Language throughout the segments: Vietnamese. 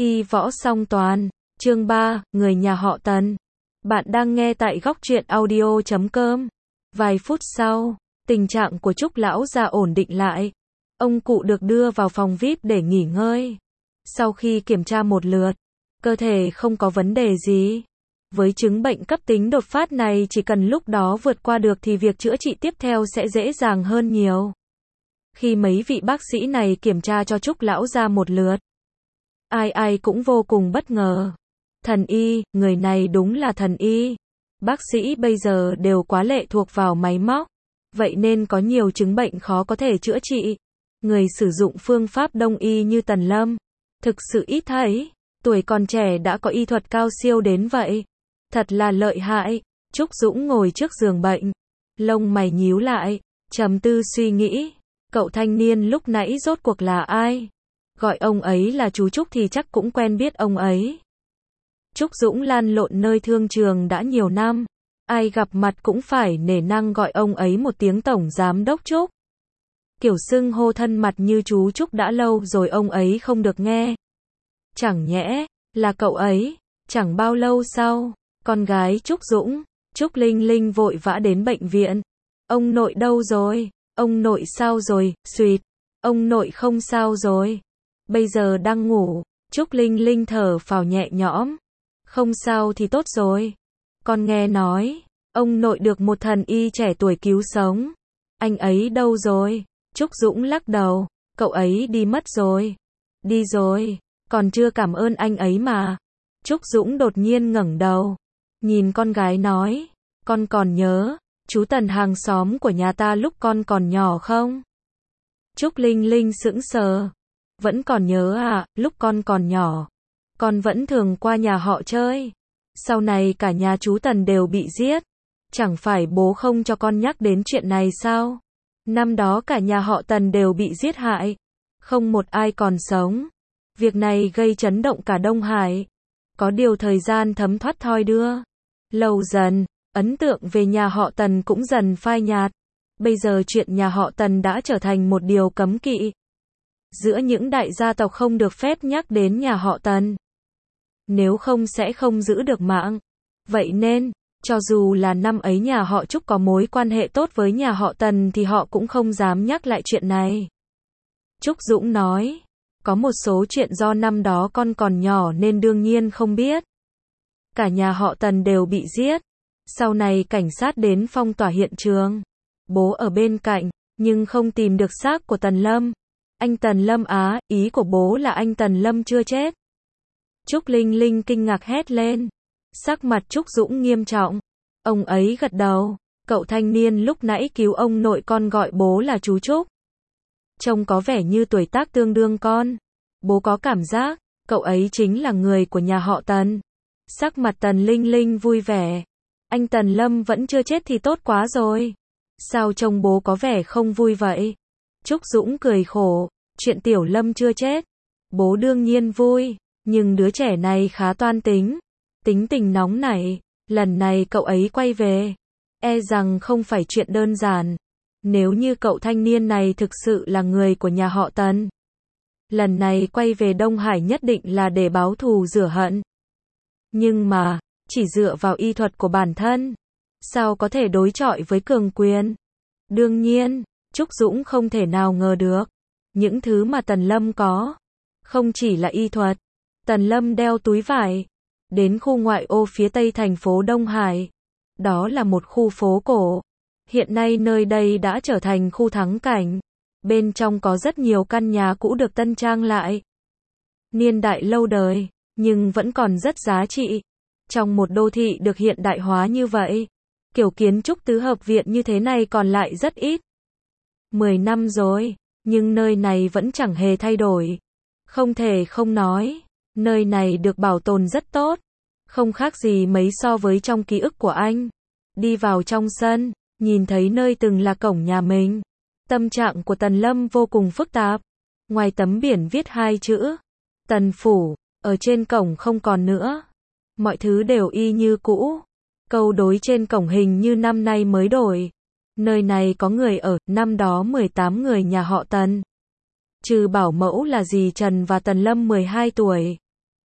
Y võ song toàn, chương 3, người nhà họ Tần. Bạn đang nghe tại góc truyện audio.com. Vài phút sau, tình trạng của Trúc lão gia ổn định lại. Ông cụ được đưa vào phòng VIP để nghỉ ngơi. Sau khi kiểm tra một lượt, cơ thể không có vấn đề gì. Với chứng bệnh cấp tính đột phát này chỉ cần lúc đó vượt qua được thì việc chữa trị tiếp theo sẽ dễ dàng hơn nhiều. Khi mấy vị bác sĩ này kiểm tra cho Trúc lão gia một lượt, ai cũng vô cùng bất ngờ. Thần y, người này đúng là thần y. Bác sĩ bây giờ đều quá lệ thuộc vào máy móc, vậy nên có nhiều chứng bệnh khó có thể chữa trị. Người sử dụng phương pháp đông y như Tần Lâm, thực sự ít thấy. Tuổi còn trẻ đã có y thuật cao siêu đến vậy. Thật là lợi hại. Trúc Dũng ngồi trước giường bệnh, lông mày nhíu lại, trầm tư suy nghĩ. Cậu thanh niên lúc nãy rốt cuộc là ai? Gọi ông ấy là chú Trúc thì chắc cũng quen biết ông ấy. Trúc Dũng lăn lộn nơi thương trường đã nhiều năm, ai gặp mặt cũng phải nể nang gọi ông ấy một tiếng tổng giám đốc Trúc. Kiểu xưng hô thân mật như chú Trúc đã lâu rồi ông ấy không được nghe. Chẳng nhẽ là cậu ấy? Chẳng bao lâu sau, con gái Trúc Dũng, Trúc Linh Linh vội vã đến bệnh viện. Ông nội đâu rồi? Ông nội sao rồi? Xuyệt. Ông nội không sao rồi. Bây giờ đang ngủ. Trúc Linh Linh thở phào nhẹ nhõm. Không sao thì tốt rồi. Con nghe nói, ông nội được một thần y trẻ tuổi cứu sống. Anh ấy đâu rồi? Trúc Dũng lắc đầu. Cậu ấy đi mất rồi. Đi rồi. Còn chưa cảm ơn anh ấy mà. Trúc Dũng đột nhiên ngẩng đầu, nhìn con gái nói. Con còn nhớ chú Tần hàng xóm của nhà ta lúc con còn nhỏ không? Trúc Linh Linh sững sờ. Vẫn còn nhớ à, lúc con còn nhỏ, con vẫn thường qua nhà họ chơi. Sau này cả nhà chú Tần đều bị giết. Chẳng phải bố không cho con nhắc đến chuyện này sao? Năm đó cả nhà họ Tần đều bị giết hại, không một ai còn sống. Việc này gây chấn động cả Đông Hải. Có điều thời gian thấm thoát thoi đưa. Lâu dần, ấn tượng về nhà họ Tần cũng dần phai nhạt. Bây giờ chuyện nhà họ Tần đã trở thành một điều cấm kỵ. Giữa những đại gia tộc không được phép nhắc đến nhà họ Tần. Nếu không sẽ không giữ được mạng. Vậy nên, cho dù là năm ấy nhà họ Trúc có mối quan hệ tốt với nhà họ Tần thì họ cũng không dám nhắc lại chuyện này. Trúc Dũng nói, có một số chuyện do năm đó con còn nhỏ nên đương nhiên không biết. Cả nhà họ Tần đều bị giết. Sau này cảnh sát đến phong tỏa hiện trường. Bố ở bên cạnh, nhưng không tìm được xác của Tần Lâm. Anh Tần Lâm á, ý của bố là anh Tần Lâm chưa chết. Trúc Linh Linh kinh ngạc hét lên. Sắc mặt Trúc Dũng nghiêm trọng. Ông ấy gật đầu. Cậu thanh niên lúc nãy cứu ông nội con gọi bố là chú Trúc. Trông có vẻ như tuổi tác tương đương con. Bố có cảm giác, cậu ấy chính là người của nhà họ Tần. Sắc mặt Tần Linh Linh vui vẻ. Anh Tần Lâm vẫn chưa chết thì tốt quá rồi. Sao trông bố có vẻ không vui vậy? Trúc Dũng cười khổ. Chuyện Tiểu Lâm chưa chết, bố đương nhiên vui. Nhưng đứa trẻ này khá toan tính. Tính tình nóng nảy. Lần này cậu ấy quay về, e rằng không phải chuyện đơn giản. Nếu như cậu thanh niên này thực sự là người của nhà họ Tần, lần này quay về Đông Hải nhất định là để báo thù rửa hận. Nhưng mà, chỉ dựa vào y thuật của bản thân, sao có thể đối chọi với cường quyền? Đương nhiên, Trúc Dũng không thể nào ngờ được. Những thứ mà Tần Lâm có, không chỉ là y thuật. Tần Lâm đeo túi vải, đến khu ngoại ô phía tây thành phố Đông Hải. Đó là một khu phố cổ. Hiện nay nơi đây đã trở thành khu thắng cảnh. Bên trong có rất nhiều căn nhà cũ được tân trang lại. Niên đại lâu đời, nhưng vẫn còn rất giá trị. Trong một đô thị được hiện đại hóa như vậy, kiểu kiến trúc tứ hợp viện như thế này còn lại rất ít. 10 năm rồi, nhưng nơi này vẫn chẳng hề thay đổi. Không thể không nói, nơi này được bảo tồn rất tốt. Không khác gì mấy so với trong ký ức của anh. Đi vào trong sân, nhìn thấy nơi từng là cổng nhà mình. Tâm trạng của Tần Lâm vô cùng phức tạp. Ngoài tấm biển viết hai chữ Tần Phủ, ở trên cổng không còn nữa. Mọi thứ đều y như cũ. Câu đối trên cổng hình như năm nay mới đổi. Nơi này có người ở, năm đó 18 người nhà họ Tần. Trừ bảo mẫu là dì Trần và Tần Lâm 12 tuổi.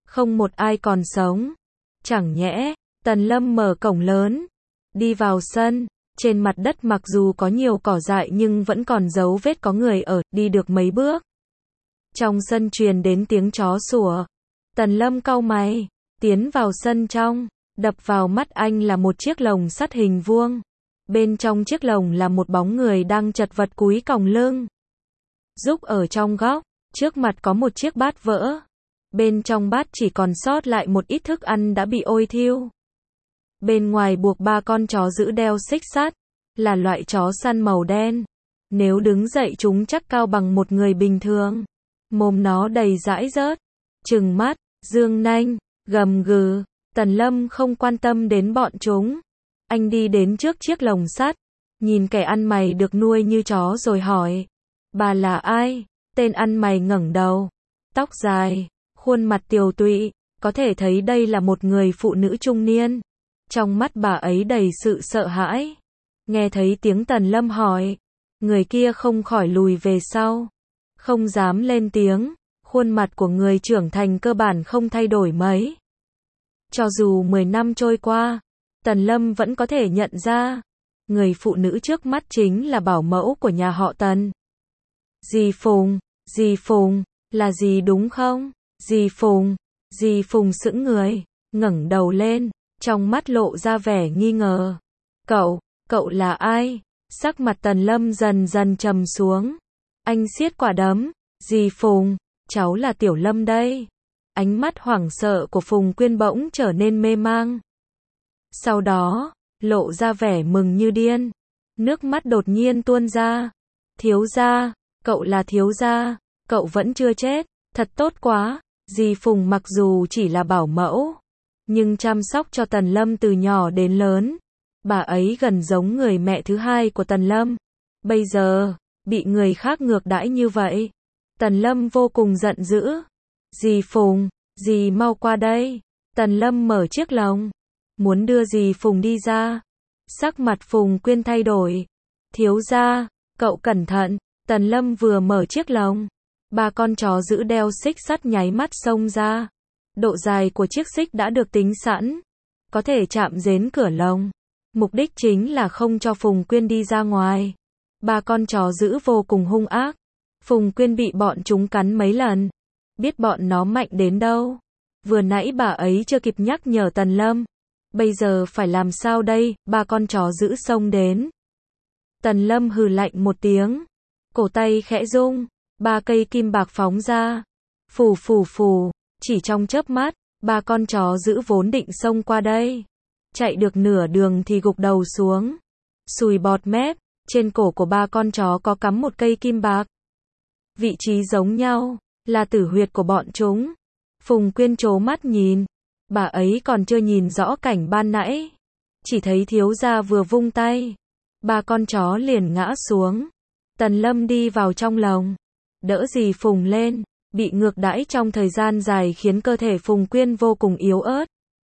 không một ai còn sống. Chẳng nhẽ, Tần Lâm mở cổng lớn, đi vào sân, trên mặt đất mặc dù có nhiều cỏ dại nhưng vẫn còn dấu vết có người ở, đi được mấy bước. Trong sân truyền đến tiếng chó sủa. Tần Lâm cau mày, tiến vào sân trong, đập vào mắt anh là một chiếc lồng sắt hình vuông. Bên trong chiếc lồng là một bóng người đang chật vật cúi còng lưng. Rúc ở trong góc, trước mặt có một chiếc bát vỡ. Bên trong bát chỉ còn sót lại một ít thức ăn đã bị ôi thiêu. Bên ngoài buộc 3 con chó giữ đeo xích sắt, là loại chó săn màu đen. Nếu đứng dậy chúng chắc cao bằng một người bình thường. Mồm nó đầy dãi rớt, trừng mắt, dương nanh, gầm gừ. Tần Lâm không quan tâm đến bọn chúng. Anh đi đến trước chiếc lồng sắt, nhìn kẻ ăn mày được nuôi như chó rồi hỏi. Bà là ai? Tên ăn mày ngẩng đầu, tóc dài, khuôn mặt tiều tụy, có thể thấy đây là một người phụ nữ trung niên. Trong mắt bà ấy đầy sự sợ hãi. Nghe thấy tiếng Tần Lâm hỏi, người kia không khỏi lùi về sau, không dám lên tiếng. Khuôn mặt của người trưởng thành cơ bản không thay đổi mấy. Cho dù 10 năm trôi qua, Tần Lâm vẫn có thể nhận ra, người phụ nữ trước mắt chính là bảo mẫu của nhà họ Tần. Dì Phùng, là dì đúng không? Dì Phùng sững người, ngẩng đầu lên, trong mắt lộ ra vẻ nghi ngờ. Cậu là ai? Sắc mặt Tần Lâm dần dần trầm xuống. Anh siết quả đấm, dì Phùng, cháu là Tiểu Lâm đây. Ánh mắt hoảng sợ của Phùng Quyên bỗng trở nên mê mang. Sau đó, lộ ra vẻ mừng như điên. Nước mắt đột nhiên tuôn ra. Thiếu gia, cậu là thiếu gia, cậu vẫn chưa chết, thật tốt quá. Dì Phùng mặc dù chỉ là bảo mẫu, nhưng chăm sóc cho Tần Lâm từ nhỏ đến lớn. Bà ấy gần giống người mẹ thứ hai của Tần Lâm. Bây giờ, bị người khác ngược đãi như vậy. Tần Lâm vô cùng giận dữ. Dì Phùng, dì mau qua đây. Tần Lâm mở chiếc lồng, muốn đưa dì Phùng đi ra. Sắc mặt Phùng Quyên thay đổi. Thiếu gia, cậu cẩn thận. Tần Lâm vừa mở chiếc lồng, 3 con chó giữ đeo xích sắt nháy mắt xông ra. Độ dài của chiếc xích đã được tính sẵn, có thể chạm đến cửa lồng. Mục đích chính là không cho Phùng Quyên đi ra ngoài. 3 con chó giữ vô cùng hung ác. Phùng Quyên bị bọn chúng cắn mấy lần. Biết bọn nó mạnh đến đâu. Vừa nãy bà ấy chưa kịp nhắc nhở Tần Lâm. Bây giờ phải làm sao đây? 3 con chó giữ xông đến. Tần Lâm hừ lạnh một tiếng. Cổ tay khẽ rung. 3 cây kim bạc phóng ra. Phù phù phù. Chỉ trong chớp mắt, 3 con chó giữ vốn định xông qua đây. Chạy được nửa đường thì gục đầu xuống. Sùi bọt mép. Trên cổ của 3 con chó có cắm một cây kim bạc. Vị trí giống nhau, là tử huyệt của bọn chúng. Phùng Quyên trố mắt nhìn. Bà ấy còn chưa nhìn rõ cảnh ban nãy. Chỉ thấy thiếu gia vừa vung tay. 3 con chó liền ngã xuống. Tần Lâm đi vào trong lồng, đỡ dì Phùng lên. Bị ngược đãi trong thời gian dài khiến cơ thể Phùng Quyên vô cùng yếu ớt.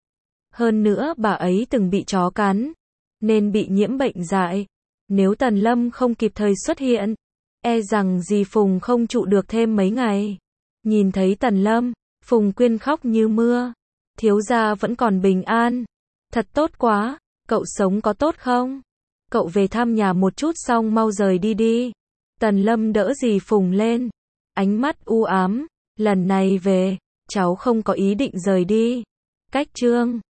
Hơn nữa bà ấy từng bị chó cắn, nên bị nhiễm bệnh dại. Nếu Tần Lâm không kịp thời xuất hiện, e rằng dì Phùng không trụ được thêm mấy ngày. Nhìn thấy Tần Lâm, Phùng Quyên khóc như mưa. Thiếu gia vẫn còn bình an. Thật tốt quá, cậu sống có tốt không? Cậu về thăm nhà một chút xong mau rời đi đi. Tần Lâm đỡ dì Phùng lên, ánh mắt u ám. Lần này về, cháu không có ý định rời đi. Cách chương